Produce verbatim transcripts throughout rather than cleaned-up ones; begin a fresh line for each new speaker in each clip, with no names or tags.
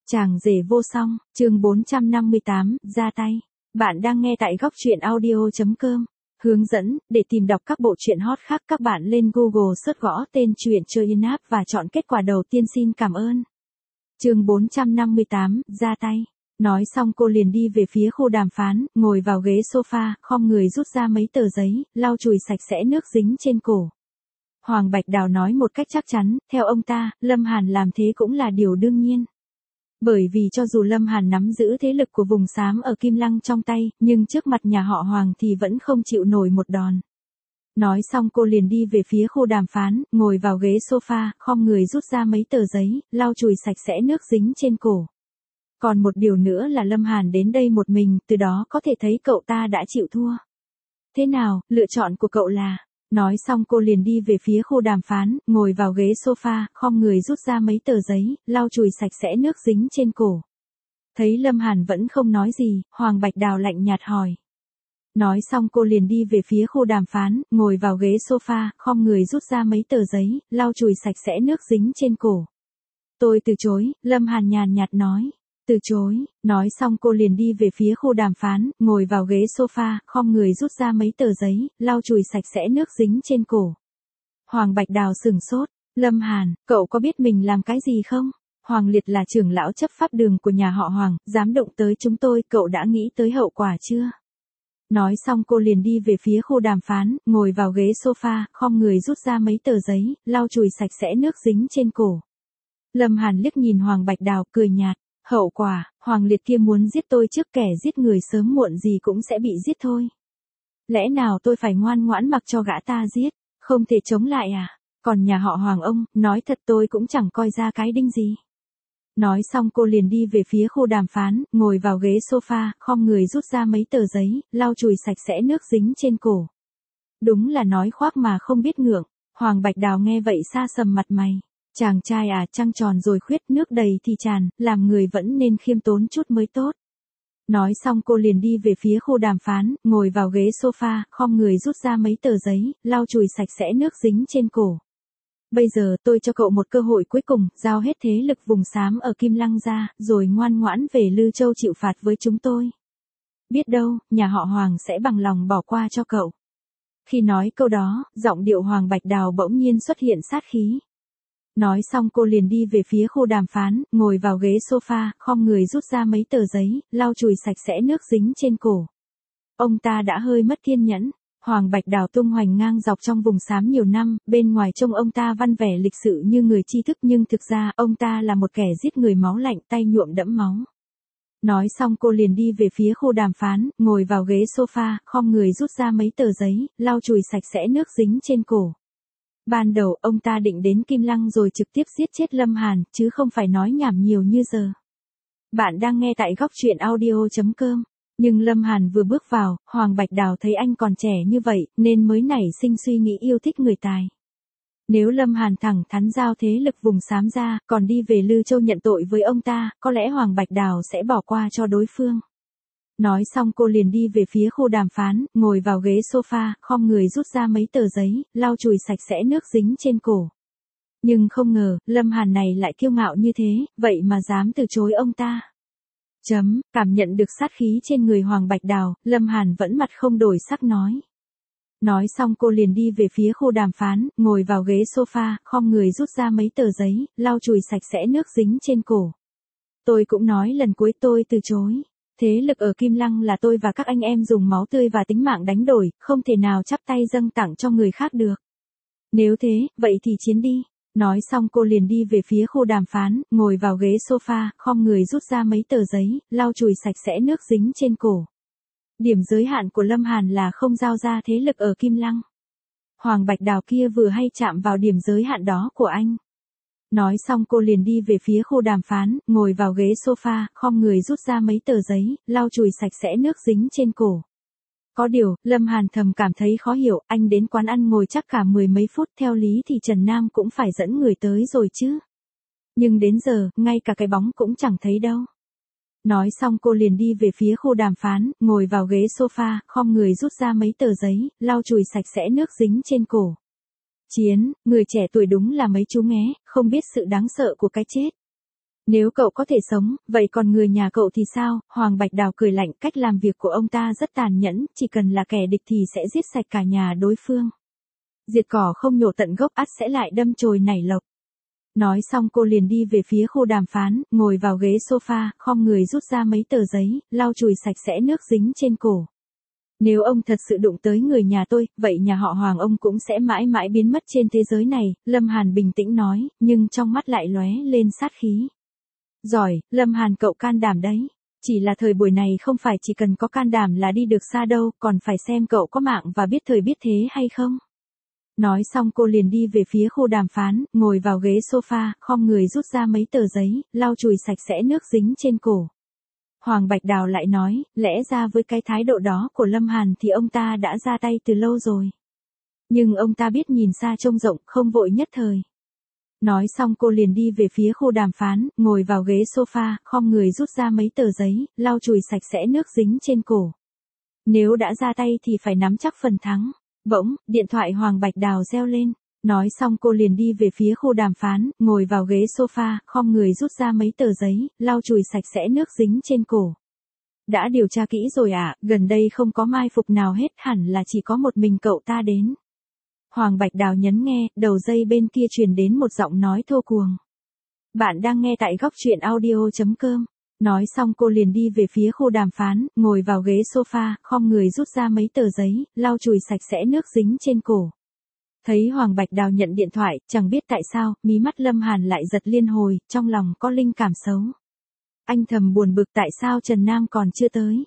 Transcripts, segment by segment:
Chàng rể vô song, chương bốn trăm năm mươi tám, ra tay. Bạn đang nghe tại góc truyện audio chấm com. Hướng dẫn, để tìm đọc các bộ truyện hot khác các bạn lên Google search gõ tên truyện chơi in app và chọn kết quả đầu tiên. Xin cảm ơn. Chương bốn trăm năm mươi tám, ra tay. Nói xong cô liền đi về phía khu đàm phán, ngồi vào ghế sofa, khom người rút ra mấy tờ giấy, lau chùi sạch sẽ nước dính trên cổ. Hoàng Bạch Đào nói một cách chắc chắn, theo ông ta, Lâm Hàn làm thế cũng là điều đương nhiên. Bởi vì cho dù Lâm Hàn nắm giữ thế lực của vùng xám ở Kim Lăng trong tay, nhưng trước mặt nhà họ Hoàng thì vẫn không chịu nổi một đòn. Nói xong cô liền đi về phía khu đàm phán, ngồi vào ghế sofa, khom người rút ra mấy tờ giấy, lau chùi sạch sẽ nước dính trên cổ. Còn một điều nữa là Lâm Hàn đến đây một mình, từ đó có thể thấy cậu ta đã chịu thua. Thế nào, lựa chọn của cậu là... Nói xong cô liền đi về phía khu đàm phán, ngồi vào ghế sofa, khom người rút ra mấy tờ giấy, lau chùi sạch sẽ nước dính trên cổ. Thấy Lâm Hàn vẫn không nói gì, Hoàng Bạch Đào lạnh nhạt hỏi. Nói xong cô liền đi về phía khu đàm phán, ngồi vào ghế sofa, khom người rút ra mấy tờ giấy, lau chùi sạch sẽ nước dính trên cổ. Tôi từ chối, Lâm Hàn nhàn nhạt nói. Từ chối, nói xong cô liền đi về phía khu đàm phán, ngồi vào ghế sofa, khom người rút ra mấy tờ giấy, lau chùi sạch sẽ nước dính trên cổ. Hoàng Bạch Đào sừng sốt, Lâm Hàn, cậu có biết mình làm cái gì không? Hoàng Liệt là trưởng lão chấp pháp đường của nhà họ Hoàng, dám động tới chúng tôi, cậu đã nghĩ tới hậu quả chưa? Nói xong cô liền đi về phía khu đàm phán, ngồi vào ghế sofa, khom người rút ra mấy tờ giấy, lau chùi sạch sẽ nước dính trên cổ. Lâm Hàn liếc nhìn Hoàng Bạch Đào, cười nhạt. Hậu quả, Hoàng Liệt kia muốn giết tôi trước, kẻ giết người sớm muộn gì cũng sẽ bị giết thôi. Lẽ nào tôi phải ngoan ngoãn mặc cho gã ta giết, không thể chống lại à? Còn nhà họ Hoàng ông, nói thật tôi cũng chẳng coi ra cái đinh gì. Nói xong cô liền đi về phía khu đàm phán, ngồi vào ghế sofa, khom người rút ra mấy tờ giấy, lau chùi sạch sẽ nước dính trên cổ. Đúng là nói khoác mà không biết ngượng. Hoàng Bạch Đào nghe vậy sa sầm mặt mày. Chàng trai à, trăng tròn rồi khuyết, nước đầy thì tràn, làm người vẫn nên khiêm tốn chút mới tốt. Nói xong cô liền đi về phía khu đàm phán, ngồi vào ghế sofa, khom người rút ra mấy tờ giấy, lau chùi sạch sẽ nước dính trên cổ. Bây giờ tôi cho cậu một cơ hội cuối cùng, giao hết thế lực vùng xám ở Kim Lăng ra, rồi ngoan ngoãn về Lư Châu chịu phạt với chúng tôi. Biết đâu, nhà họ Hoàng sẽ bằng lòng bỏ qua cho cậu. Khi nói câu đó, giọng điệu Hoàng Bạch Đào bỗng nhiên xuất hiện sát khí. Nói xong cô liền đi về phía khu đàm phán, ngồi vào ghế sofa, khom người rút ra mấy tờ giấy, lau chùi sạch sẽ nước dính trên cổ. Ông ta đã hơi mất kiên nhẫn. Hoàng Bạch Đào tung hoành ngang dọc trong vùng xám nhiều năm, bên ngoài trông ông ta văn vẻ lịch sự như người tri thức nhưng thực ra ông ta là một kẻ giết người máu lạnh, tay nhuộm đẫm máu. Nói xong cô liền đi về phía khu đàm phán, ngồi vào ghế sofa, khom người rút ra mấy tờ giấy, lau chùi sạch sẽ nước dính trên cổ. Ban đầu ông ta định đến Kim Lăng rồi trực tiếp giết chết Lâm Hàn, chứ không phải nói nhảm nhiều như giờ. Bạn đang nghe tại góc truyện audio chấm com. Nhưng Lâm Hàn vừa bước vào, Hoàng Bạch Đào thấy anh còn trẻ như vậy, nên mới nảy sinh suy nghĩ yêu thích người tài. Nếu Lâm Hàn thẳng thắn giao thế lực vùng xám ra, còn đi về Lư Châu nhận tội với ông ta, có lẽ Hoàng Bạch Đào sẽ bỏ qua cho đối phương. Nói xong cô liền đi về phía khu đàm phán, ngồi vào ghế sofa, khom người rút ra mấy tờ giấy, lau chùi sạch sẽ nước dính trên cổ. Nhưng không ngờ, Lâm Hàn này lại kiêu ngạo như thế, vậy mà dám từ chối ông ta. Chấm, cảm nhận được sát khí trên người Hoàng Bạch Đào, Lâm Hàn vẫn mặt không đổi sắc nói. Nói xong cô liền đi về phía khu đàm phán, ngồi vào ghế sofa, khom người rút ra mấy tờ giấy, lau chùi sạch sẽ nước dính trên cổ. Tôi cũng nói lần cuối tôi từ chối. Thế lực ở Kim Lăng là tôi và các anh em dùng máu tươi và tính mạng đánh đổi, không thể nào chắp tay dâng tặng cho người khác được. Nếu thế, vậy thì chiến đi. Nói xong cô liền đi về phía khu đàm phán, ngồi vào ghế sofa, khom người rút ra mấy tờ giấy, lau chùi sạch sẽ nước dính trên cổ. Điểm giới hạn của Lâm Hàn là không giao ra thế lực ở Kim Lăng. Hoàng Bạch Đào kia vừa hay chạm vào điểm giới hạn đó của anh. Nói xong cô liền đi về phía khu đàm phán, ngồi vào ghế sofa, khom người rút ra mấy tờ giấy, lau chùi sạch sẽ nước dính trên cổ. Có điều, Lâm Hàn thầm cảm thấy khó hiểu, anh đến quán ăn ngồi chắc cả mười mấy phút, theo lý thì Trần Nam cũng phải dẫn người tới rồi chứ. Nhưng đến giờ, ngay cả cái bóng cũng chẳng thấy đâu. Nói xong cô liền đi về phía khu đàm phán, ngồi vào ghế sofa, khom người rút ra mấy tờ giấy, lau chùi sạch sẽ nước dính trên cổ. Chiến, người trẻ tuổi đúng là mấy chú nghé, không biết sự đáng sợ của cái chết. Nếu cậu có thể sống, vậy còn người nhà cậu thì sao? Hoàng Bạch Đào cười lạnh, cách làm việc của ông ta rất tàn nhẫn, chỉ cần là kẻ địch thì sẽ giết sạch cả nhà đối phương. Diệt cỏ không nhổ tận gốc ắt sẽ lại đâm chồi nảy lộc. Nói xong cô liền đi về phía khu đàm phán, ngồi vào ghế sofa, khom người rút ra mấy tờ giấy, lau chùi sạch sẽ nước dính trên cổ. Nếu ông thật sự đụng tới người nhà tôi, vậy nhà họ Hoàng ông cũng sẽ mãi mãi biến mất trên thế giới này, Lâm Hàn bình tĩnh nói, nhưng trong mắt lại lóe lên sát khí. Giỏi, Lâm Hàn cậu can đảm đấy. Chỉ là thời buổi này không phải chỉ cần có can đảm là đi được xa đâu, còn phải xem cậu có mạng và biết thời biết thế hay không. Nói xong cô liền đi về phía khu đàm phán, ngồi vào ghế sofa, khom người rút ra mấy tờ giấy, lau chùi sạch sẽ nước dính trên cổ. Hoàng Bạch Đào lại nói, lẽ ra với cái thái độ đó của Lâm Hàn thì ông ta đã ra tay từ lâu rồi. Nhưng ông ta biết nhìn xa trông rộng, không vội nhất thời. Nói xong cô liền đi về phía khu đàm phán, ngồi vào ghế sofa, khom người rút ra mấy tờ giấy, lau chùi sạch sẽ nước dính trên cổ. Nếu đã ra tay thì phải nắm chắc phần thắng. Bỗng, điện thoại Hoàng Bạch Đào reo lên. Nói xong cô liền đi về phía khu đàm phán, ngồi vào ghế sofa, khom người rút ra mấy tờ giấy, lau chùi sạch sẽ nước dính trên cổ. Đã điều tra kỹ rồi ạ, à, gần đây không có mai phục nào hết, hẳn là chỉ có một mình cậu ta đến. Hoàng Bạch Đào nhấn nghe, đầu dây bên kia truyền đến một giọng nói thô cuồng. Bạn đang nghe tại góc truyện audio chấm com. Nói xong cô liền đi về phía khu đàm phán, ngồi vào ghế sofa, khom người rút ra mấy tờ giấy, lau chùi sạch sẽ nước dính trên cổ. Thấy Hoàng Bạch Đào nhận điện thoại, chẳng biết tại sao, mí mắt Lâm Hàn lại giật liên hồi, trong lòng có linh cảm xấu. Anh thầm buồn bực tại sao Trần Nam còn chưa tới.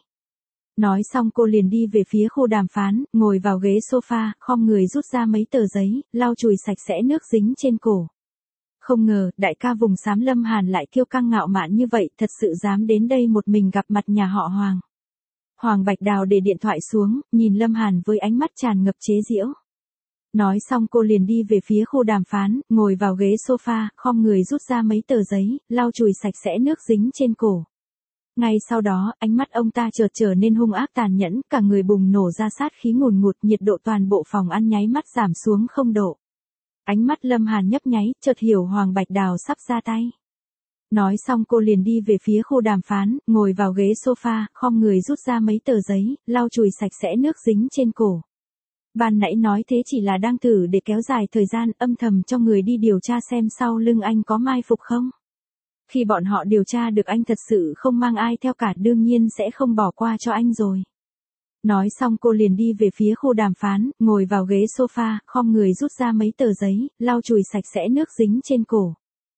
Nói xong cô liền đi về phía khu đàm phán, ngồi vào ghế sofa, khom người rút ra mấy tờ giấy, lau chùi sạch sẽ nước dính trên cổ. Không ngờ, đại ca vùng xám Lâm Hàn lại kiêu căng ngạo mạn như vậy, thật sự dám đến đây một mình gặp mặt nhà họ Hoàng. Hoàng Bạch Đào để điện thoại xuống, nhìn Lâm Hàn với ánh mắt tràn ngập chế giễu. Nói xong cô liền đi về phía khu đàm phán, ngồi vào ghế sofa, khom người rút ra mấy tờ giấy, lau chùi sạch sẽ nước dính trên cổ. Ngay sau đó, ánh mắt ông ta chợt trở nên hung ác tàn nhẫn, cả người bùng nổ ra sát khí ngùn ngụt, nhiệt độ toàn bộ phòng ăn nháy mắt giảm xuống không độ. Ánh mắt Lâm Hàn nhấp nháy, chợt hiểu Hoàng Bạch Đào sắp ra tay. Nói xong cô liền đi về phía khu đàm phán, ngồi vào ghế sofa, khom người rút ra mấy tờ giấy, lau chùi sạch sẽ nước dính trên cổ. Ban nãy nói thế chỉ là đang thử để kéo dài thời gian, âm thầm cho người đi điều tra xem sau lưng anh có mai phục không. Khi bọn họ điều tra được anh thật sự không mang ai theo cả, đương nhiên sẽ không bỏ qua cho anh rồi. Nói xong cô liền đi về phía khu đàm phán, ngồi vào ghế sofa, khom người rút ra mấy tờ giấy, lau chùi sạch sẽ nước dính trên cổ.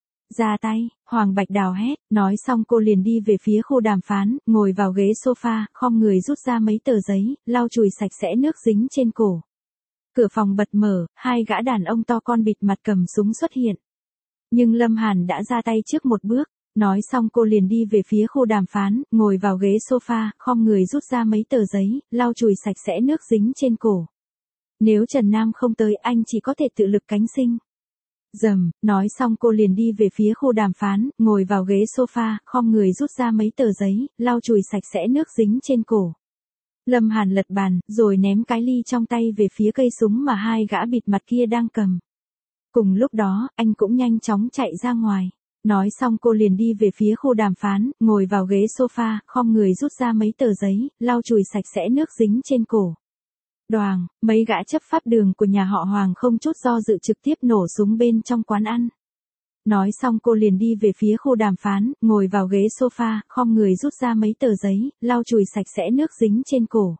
Ra tay, Hoàng Bạch Đào hét, nói xong cô liền đi về phía khu đàm phán, ngồi vào ghế sofa, khom người rút ra mấy tờ giấy, lau chùi sạch sẽ nước dính trên cổ. Cửa phòng bật mở, hai gã đàn ông to con bịt mặt cầm súng xuất hiện. Nhưng Lâm Hàn đã ra tay trước một bước. Nói xong cô liền đi về phía khu đàm phán, ngồi vào ghế sofa, khom người rút ra mấy tờ giấy, lau chùi sạch sẽ nước dính trên cổ. Nếu Trần Nam không tới anh chỉ có thể tự lực cánh sinh. Dầm, nói xong cô liền đi về phía khu đàm phán, ngồi vào ghế sofa, khom người rút ra mấy tờ giấy, lau chùi sạch sẽ nước dính trên cổ. Lâm Hàn lật bàn, rồi ném cái ly trong tay về phía cây súng mà hai gã bịt mặt kia đang cầm. Cùng lúc đó, anh cũng nhanh chóng chạy ra ngoài. Nói xong cô liền đi về phía khu đàm phán, ngồi vào ghế sofa, khom người rút ra mấy tờ giấy, lau chùi sạch sẽ nước dính trên cổ. Đoàng, mấy gã chấp pháp đường của nhà họ Hoàng không chút do dự trực tiếp nổ súng bên trong quán ăn. Nói xong cô liền đi về phía khu đàm phán, ngồi vào ghế sofa, khom người rút ra mấy tờ giấy, lau chùi sạch sẽ nước dính trên cổ.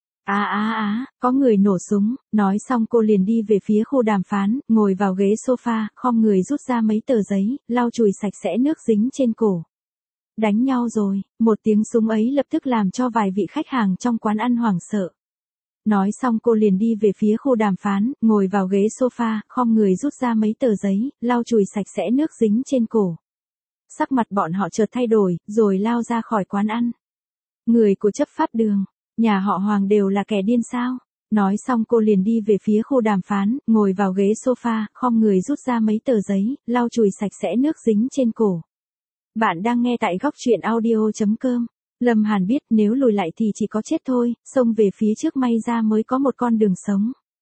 Á á á, có người nổ súng, nói xong cô liền đi về phía khu đàm phán, ngồi vào ghế sofa, khom người rút ra mấy tờ giấy, lau chùi sạch sẽ nước dính trên cổ. Đánh nhau rồi, một tiếng súng ấy lập tức làm cho vài vị khách hàng trong quán ăn hoảng sợ. Nói xong cô liền đi về phía khu đàm phán, ngồi vào ghế sofa, khom người rút ra mấy tờ giấy, lau chùi sạch sẽ nước dính trên cổ. Sắc mặt bọn họ chợt thay đổi, rồi lao ra khỏi quán ăn. Người của chấp pháp đường, nhà họ Hoàng đều là kẻ điên sao? Nói xong cô liền đi về phía khu đàm phán, ngồi vào ghế sofa, khom người rút ra mấy tờ giấy, lau chùi sạch sẽ nước dính trên cổ. Bạn đang nghe tại góc truyện audio chấm com. Lâm Hàn biết nếu lùi lại thì chỉ có chết thôi, xông về phía trước may ra mới có một con đường sống.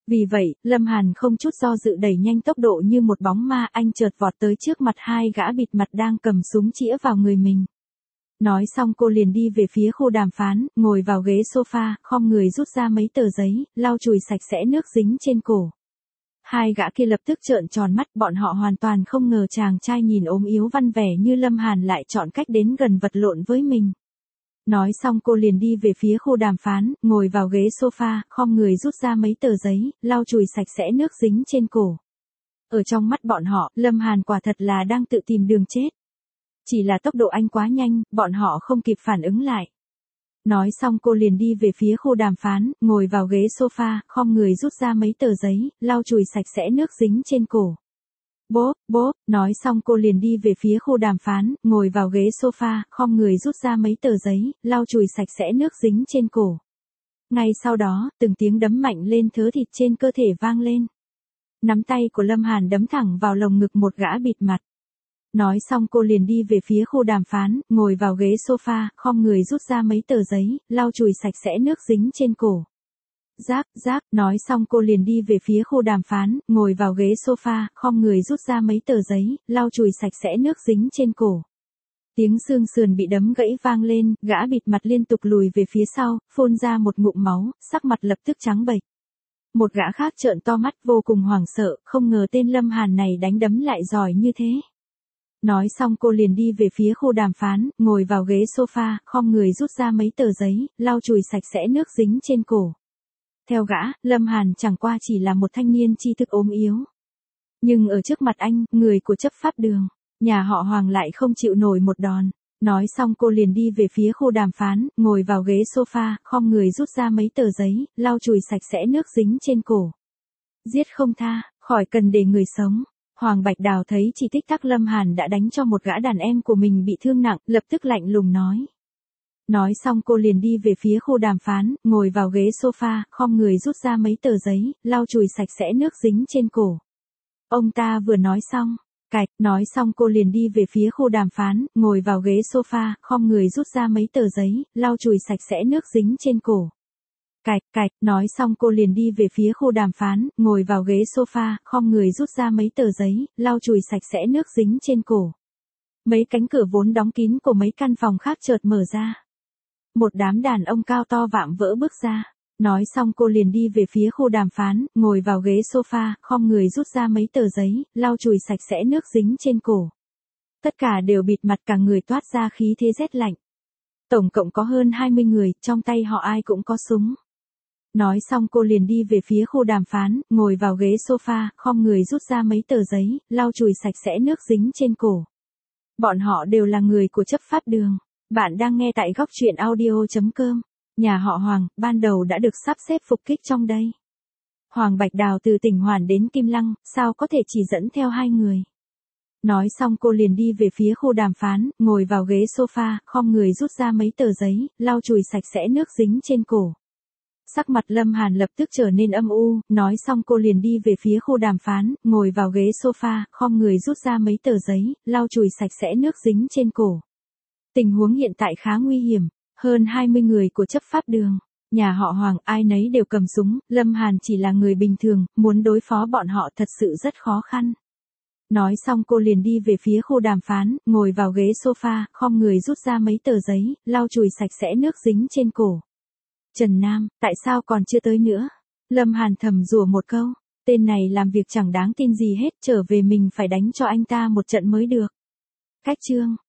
Vì vậy, Lâm Hàn không chút do dự đẩy nhanh tốc độ như một bóng ma, anh chợt vọt tới trước mặt hai gã bịt mặt đang cầm súng chĩa vào người mình. Nói xong cô liền đi về phía khu đàm phán, ngồi vào ghế sofa, khom người rút ra mấy tờ giấy, lau chùi sạch sẽ nước dính trên cổ. Hai gã kia lập tức trợn tròn mắt, bọn họ hoàn toàn không ngờ chàng trai nhìn ốm yếu văn vẻ như Lâm Hàn lại chọn cách đến gần vật lộn với mình. Nói xong cô liền đi về phía khu đàm phán, ngồi vào ghế sofa, khom người rút ra mấy tờ giấy, lau chùi sạch sẽ nước dính trên cổ. Ở trong mắt bọn họ, Lâm Hàn quả thật là đang tự tìm đường chết. Chỉ là tốc độ anh quá nhanh, bọn họ không kịp phản ứng lại. Nói xong cô liền đi về phía khu đàm phán, ngồi vào ghế sofa, khom người rút ra mấy tờ giấy, lau chùi sạch sẽ nước dính trên cổ. Bốp, bốp, nói xong cô liền đi về phía khu đàm phán, ngồi vào ghế sofa, khom người rút ra mấy tờ giấy, lau chùi sạch sẽ nước dính trên cổ. Ngay sau đó, từng tiếng đấm mạnh lên thớ thịt trên cơ thể vang lên. Nắm tay của Lâm Hàn đấm thẳng vào lồng ngực một gã bịt mặt. Nói xong cô liền đi về phía khu đàm phán, ngồi vào ghế sofa, khom người rút ra mấy tờ giấy, lau chùi sạch sẽ nước dính trên cổ. Rác, rác, nói xong cô liền đi về phía khu đàm phán, ngồi vào ghế sofa, khom người rút ra mấy tờ giấy, lau chùi sạch sẽ nước dính trên cổ. Tiếng xương sườn bị đấm gãy vang lên, gã bịt mặt liên tục lùi về phía sau, phun ra một ngụm máu, sắc mặt lập tức trắng bệch. Một gã khác trợn to mắt vô cùng hoảng sợ, không ngờ tên Lâm Hàn này đánh đấm lại giỏi như thế. Nói xong cô liền đi về phía khu đàm phán, ngồi vào ghế sofa, khom người rút ra mấy tờ giấy, lau chùi sạch sẽ nước dính trên cổ. Theo gã, Lâm Hàn chẳng qua chỉ là một thanh niên tri thức ốm yếu. Nhưng ở trước mặt anh, người của chấp pháp đường, nhà họ Hoàng lại không chịu nổi một đòn. Nói xong cô liền đi về phía khu đàm phán, ngồi vào ghế sofa, khom người rút ra mấy tờ giấy, lau chùi sạch sẽ nước dính trên cổ. Giết không tha, khỏi cần để người sống. Hoàng Bạch Đào thấy chỉ tích tắc Lâm Hàn đã đánh cho một gã đàn em của mình bị thương nặng, lập tức lạnh lùng nói. Nói xong cô liền đi về phía khu đàm phán, ngồi vào ghế sofa, khom người rút ra mấy tờ giấy, lau chùi sạch sẽ nước dính trên cổ. Ông ta vừa nói xong, cạch, nói xong cô liền đi về phía khu đàm phán, ngồi vào ghế sofa, khom người rút ra mấy tờ giấy, lau chùi sạch sẽ nước dính trên cổ. Cạch, cạch, nói xong cô liền đi về phía khu đàm phán, ngồi vào ghế sofa, khom người rút ra mấy tờ giấy, lau chùi sạch sẽ nước dính trên cổ. Mấy cánh cửa vốn đóng kín của mấy căn phòng khác chợt mở ra. Một đám đàn ông cao to vạm vỡ bước ra. Nói xong cô liền đi về phía khu đàm phán, ngồi vào ghế sofa, khom người rút ra mấy tờ giấy, lau chùi sạch sẽ nước dính trên cổ. Tất cả đều bịt mặt, cả người toát ra khí thế rét lạnh. Tổng cộng có hơn hai mươi người, trong tay họ ai cũng có súng. Nói xong cô liền đi về phía khu đàm phán, ngồi vào ghế sofa, khom người rút ra mấy tờ giấy, lau chùi sạch sẽ nước dính trên cổ. Bọn họ đều là người của chấp pháp đường. Bạn đang nghe tại góc truyện audio chấm com. Nhà họ Hoàng, ban đầu đã được sắp xếp phục kích trong đây. Hoàng Bạch Đào từ tỉnh Hoàn đến Kim Lăng, sao có thể chỉ dẫn theo hai người. Nói xong cô liền đi về phía khu đàm phán, ngồi vào ghế sofa, khom người rút ra mấy tờ giấy, lau chùi sạch sẽ nước dính trên cổ. Sắc mặt Lâm Hàn lập tức trở nên âm u, nói xong cô liền đi về phía khu đàm phán, ngồi vào ghế sofa, khom người rút ra mấy tờ giấy, lau chùi sạch sẽ nước dính trên cổ. Tình huống hiện tại khá nguy hiểm, hơn hai mươi người của chấp pháp đường, nhà họ Hoàng ai nấy đều cầm súng, Lâm Hàn chỉ là người bình thường, muốn đối phó bọn họ thật sự rất khó khăn. Nói xong cô liền đi về phía khu đàm phán, ngồi vào ghế sofa, khom người rút ra mấy tờ giấy, lau chùi sạch sẽ nước dính trên cổ. Trần Nam, tại sao còn chưa tới nữa? Lâm Hàn thầm rủa một câu, tên này làm việc chẳng đáng tin gì hết, trở về mình phải đánh cho anh ta một trận mới được. Cách chương